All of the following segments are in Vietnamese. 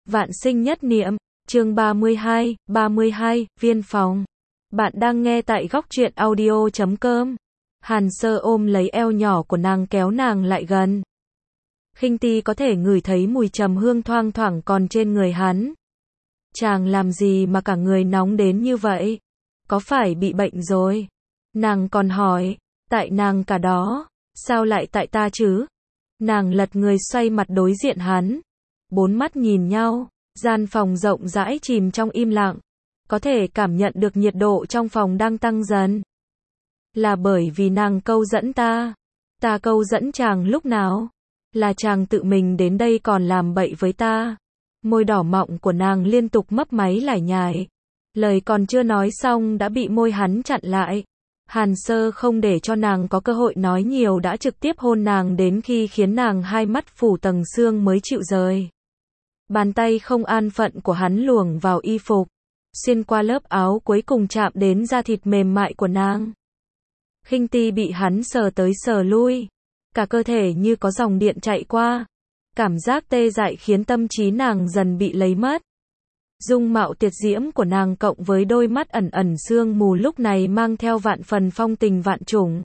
Vạn sinh nhất niệm, chương 32, viên phòng. Bạn đang nghe tại góc truyện audio.com. Hàn Sơ ôm lấy eo nhỏ của nàng kéo nàng lại gần. Khinh Ti có thể ngửi thấy mùi trầm hương thoang thoảng còn trên người hắn. Chàng làm gì mà cả người nóng đến như vậy? Có phải bị bệnh rồi? Nàng còn hỏi, tại nàng cả đó, sao lại tại ta chứ? Nàng lật người xoay mặt đối diện hắn. Bốn mắt nhìn nhau, gian phòng rộng rãi chìm trong im lặng. Có thể cảm nhận được nhiệt độ trong phòng đang tăng dần. Là bởi vì nàng câu dẫn ta. Ta câu dẫn chàng lúc nào? Là chàng tự mình đến đây còn làm bậy với ta. Môi đỏ mọng của nàng liên tục mấp máy lải nhải. Lời còn chưa nói xong đã bị môi hắn chặn lại. Hàn Sơ không để cho nàng có cơ hội nói nhiều đã trực tiếp hôn nàng đến khi khiến nàng hai mắt phủ tầng sương mới chịu rời. Bàn tay không an phận của hắn luồn vào y phục, xuyên qua lớp áo cuối cùng chạm đến da thịt mềm mại của nàng. Khinh Ti bị hắn sờ tới sờ lui, cả cơ thể như có dòng điện chạy qua. Cảm giác tê dại khiến tâm trí nàng dần bị lấy mất. Dung mạo tuyệt diễm của nàng cộng với đôi mắt ẩn ẩn sương mù lúc này mang theo vạn phần phong tình vạn trùng.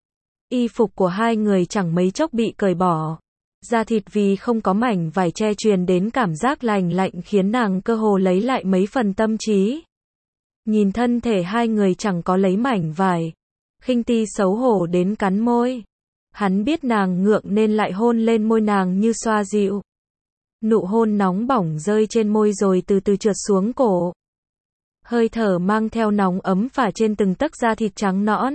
Y phục của hai người chẳng mấy chốc bị cởi bỏ. Da thịt vì không có mảnh vải che truyền đến cảm giác lành lạnh khiến nàng cơ hồ lấy lại mấy phần tâm trí. Nhìn thân thể hai người chẳng có lấy mảnh vải. Khinh Ti xấu hổ đến cắn môi. Hắn biết nàng ngượng nên lại hôn lên môi nàng như xoa dịu. Nụ hôn nóng bỏng rơi trên môi rồi từ từ trượt xuống cổ. Hơi thở mang theo nóng ấm phả trên từng tấc da thịt trắng nõn.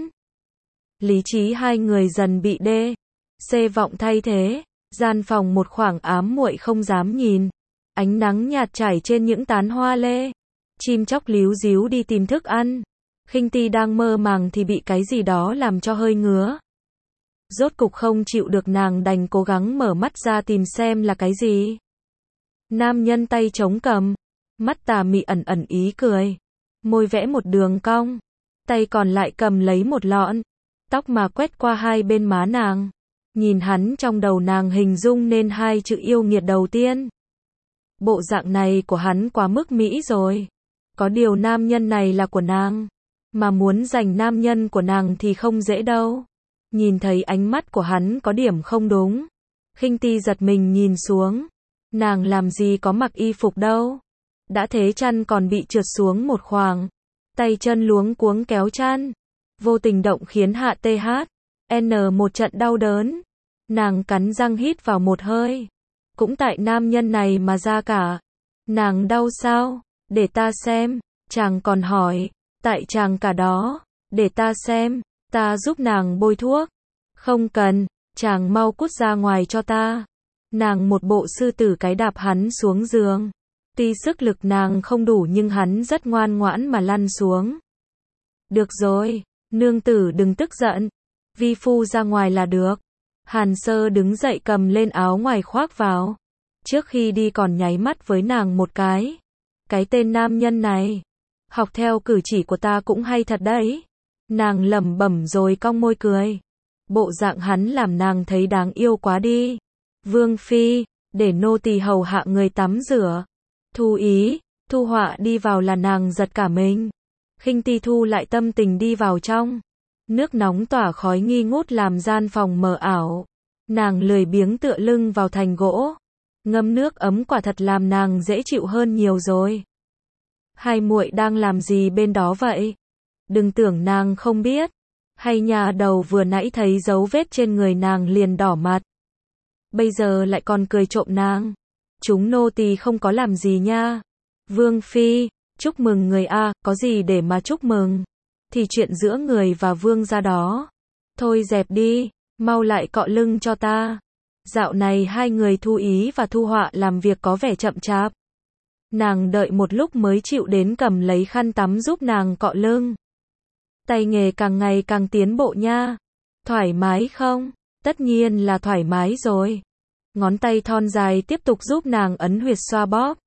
Lý trí hai người dần bị xê vọng thay thế. Gian phòng một khoảng ám muội không dám nhìn. Ánh nắng nhạt trải trên những tán hoa lê. Chim chóc líu ríu đi tìm thức ăn. Khinh Ti đang mơ màng thì bị cái gì đó làm cho hơi ngứa. Rốt cục không chịu được nàng đành cố gắng mở mắt ra tìm xem là cái gì. Nam nhân tay chống cằm, mắt tà mị ẩn ẩn ý cười, môi vẽ một đường cong, tay còn lại cầm lấy một lọn tóc mà quét qua hai bên má nàng. Nhìn hắn trong đầu nàng hình dung nên hai chữ yêu nghiệt đầu tiên. Bộ dạng này của hắn quá mức mỹ rồi. Có điều nam nhân này là của nàng, mà muốn giành nam nhân của nàng thì không dễ đâu. Nhìn thấy ánh mắt của hắn có điểm không đúng. Khinh Ti giật mình nhìn xuống. Nàng làm gì có mặc y phục đâu. Đã thế chăn còn bị trượt xuống một khoảng. Tay chân luống cuống kéo chăn. Vô tình động khiến Hạ THN một trận đau đớn. Nàng cắn răng hít vào một hơi. Cũng tại nam nhân này mà ra cả. Nàng đau sao? Để ta xem. Chàng còn hỏi. Tại chàng cả đó. Để ta xem. Ta giúp nàng bôi thuốc. Không cần. Chàng mau cút ra ngoài cho ta. Nàng một bộ sư tử cái đạp hắn xuống giường. Tuy sức lực nàng không đủ nhưng hắn rất ngoan ngoãn mà lăn xuống. Được rồi, nương tử đừng tức giận. Vi phu ra ngoài là được. Hàn Sơ đứng dậy cầm lên áo ngoài khoác vào. Trước khi đi còn nháy mắt với nàng một cái. Cái tên nam nhân này. Học theo cử chỉ của ta cũng hay thật đấy. Nàng lẩm bẩm rồi cong môi cười. Bộ dạng hắn làm nàng thấy đáng yêu quá đi. Vương phi, để nô tỳ hầu hạ người tắm rửa. Thu ý, Thu Họa đi vào là nàng giật cả mình. Khinh Ti thu lại tâm tình đi vào trong. Nước nóng tỏa khói nghi ngút làm gian phòng mờ ảo. Nàng lười biếng tựa lưng vào thành gỗ. Ngâm nước ấm quả thật làm nàng dễ chịu hơn nhiều rồi. Hai muội đang làm gì bên đó vậy? Đừng tưởng nàng không biết. Hay nhà đầu vừa nãy thấy dấu vết trên người nàng liền đỏ mặt. Bây giờ lại còn cười trộm nàng. Chúng nô tỳ không có làm gì nha. Vương phi, chúc mừng người a, có gì để mà chúc mừng? Thì chuyện giữa người và vương gia đó. Thôi dẹp đi, mau lại cọ lưng cho ta. Dạo này hai người Thu Ý và Thu Họa làm việc có vẻ chậm chạp. Nàng đợi một lúc mới chịu đến cầm lấy khăn tắm giúp nàng cọ lưng. Tay nghề càng ngày càng tiến bộ nha. Thoải mái không? Tất nhiên là thoải mái rồi. Ngón tay thon dài tiếp tục giúp nàng ấn huyệt xoa bóp.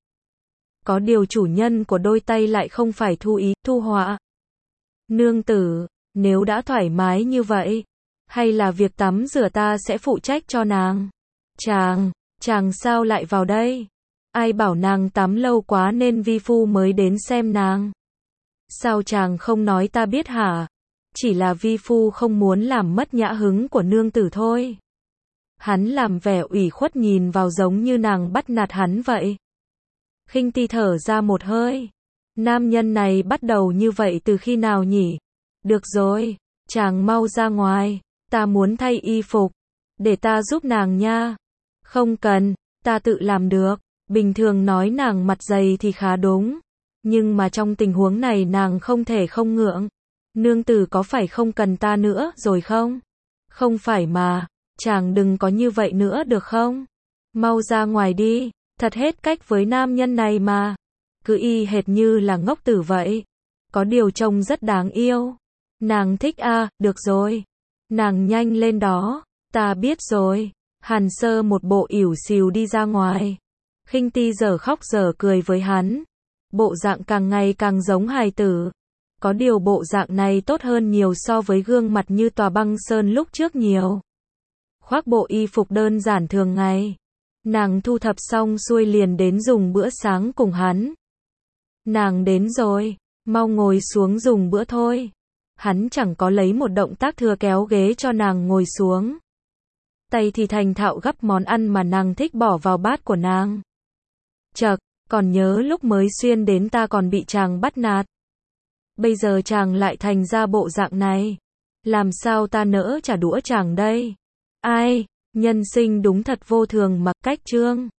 Có điều chủ nhân của đôi tay lại không phải Thu Ý, Thu Họa. Nương tử, nếu đã thoải mái như vậy, hay là việc tắm rửa ta sẽ phụ trách cho nàng. Chàng sao lại vào đây? Ai bảo nàng tắm lâu quá nên vi phu mới đến xem nàng. Sao chàng không nói ta biết hả? Chỉ là vi phu không muốn làm mất nhã hứng của nương tử thôi. Hắn làm vẻ ủy khuất nhìn vào giống như nàng bắt nạt hắn vậy. Khinh Ti thở ra một hơi. Nam nhân này bắt đầu như vậy từ khi nào nhỉ? Được rồi, chàng mau ra ngoài, ta muốn thay y phục. Để ta giúp nàng nha. Không cần, ta tự làm được. Bình thường nói nàng mặt dày thì khá đúng. Nhưng mà trong tình huống này nàng không thể không ngượng. Nương tử có phải không cần ta nữa rồi không? Không phải mà, chàng đừng có như vậy nữa được không? Mau ra ngoài đi, thật hết cách với nam nhân này mà. Cứ y hệt như là ngốc tử vậy. Có điều trông rất đáng yêu. Nàng thích à, được rồi. Nàng nhanh lên đó, ta biết rồi. Hàn Sơ một bộ ỉu xìu đi ra ngoài. Khinh Ti giờ khóc giờ cười với hắn. Bộ dạng càng ngày càng giống hài tử. Có điều bộ dạng này tốt hơn nhiều so với gương mặt như tòa băng sơn lúc trước nhiều. Khoác bộ y phục đơn giản thường ngày. Nàng thu thập xong xuôi liền đến dùng bữa sáng cùng hắn. Nàng đến rồi, mau ngồi xuống dùng bữa thôi. Hắn chẳng có lấy một động tác thừa kéo ghế cho nàng ngồi xuống. Tay thì thành thạo gắp món ăn mà nàng thích bỏ vào bát của nàng. Chậc, còn nhớ lúc mới xuyên đến ta còn bị chàng bắt nạt. Bây giờ chàng lại thành ra bộ dạng này. Làm sao ta nỡ trả đũa chàng đây? Ai, nhân sinh đúng thật vô thường mà cách trương.